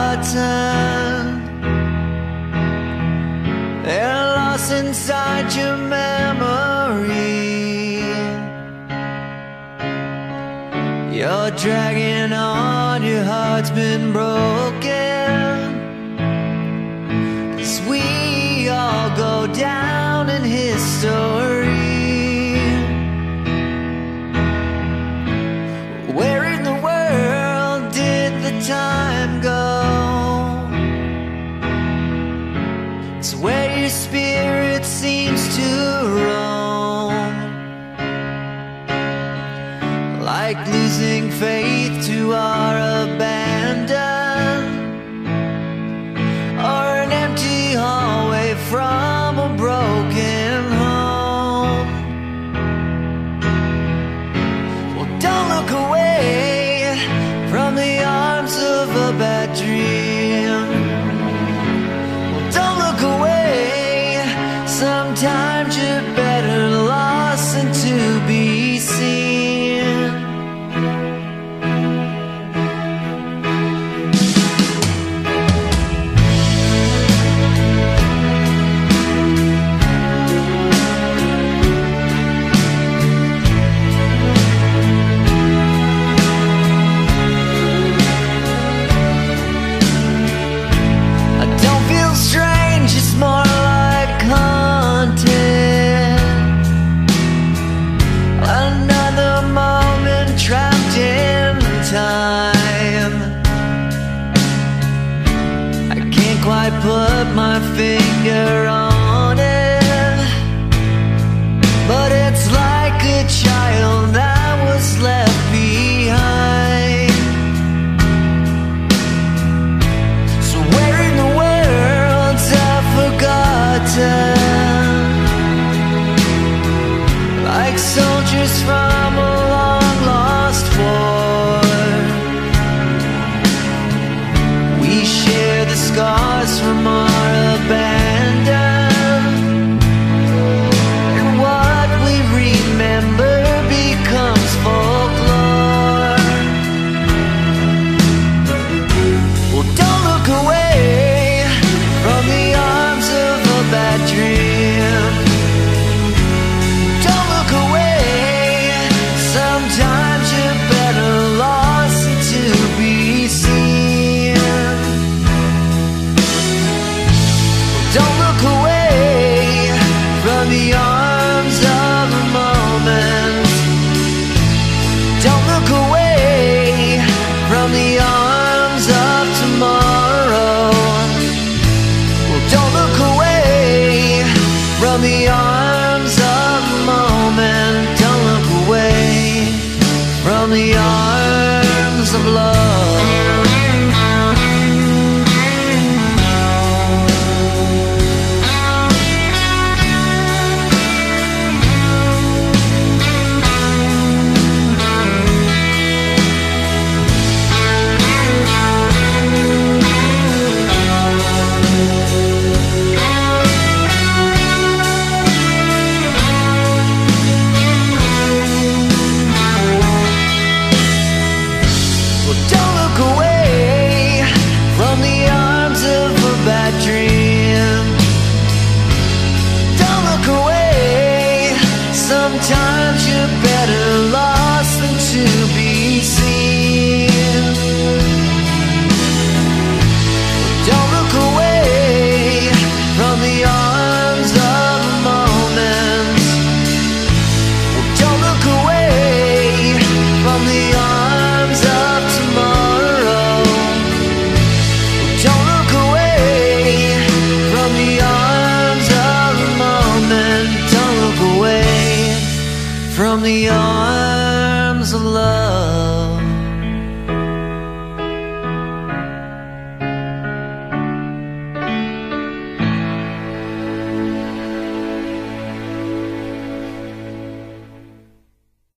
forgotten. They're lost inside your memory. You're dragging on, your heart's been broken. 'Cause we all go down in history. Where in the world did the time go? It's where your spirit seems to roam, like losing faith to our abandon, or an empty hallway from a broken home. Well, don't look away from the arms of a bad dream. Well, don't look away. Sometimes you're better lost than to be seen. I don't feel strange, it's more like haunted. Another moment trapped in time. I can't quite put my finger on it, but it's like a child that was left behind. So where in the world's I forgotten? Like soldiers from a long-lost war, we share the scars from our abandon, and what we remember becomes folklore. Well, don't look away from the arms of a bad dream. Don't look away. Sometimes you're better lost than to be seen. Don't look away from the arms of a moment. Don't look away from the arms of tomorrow. Well, don't look away from the arms of a moment. Don't look away from the arms of love. Well, don't look away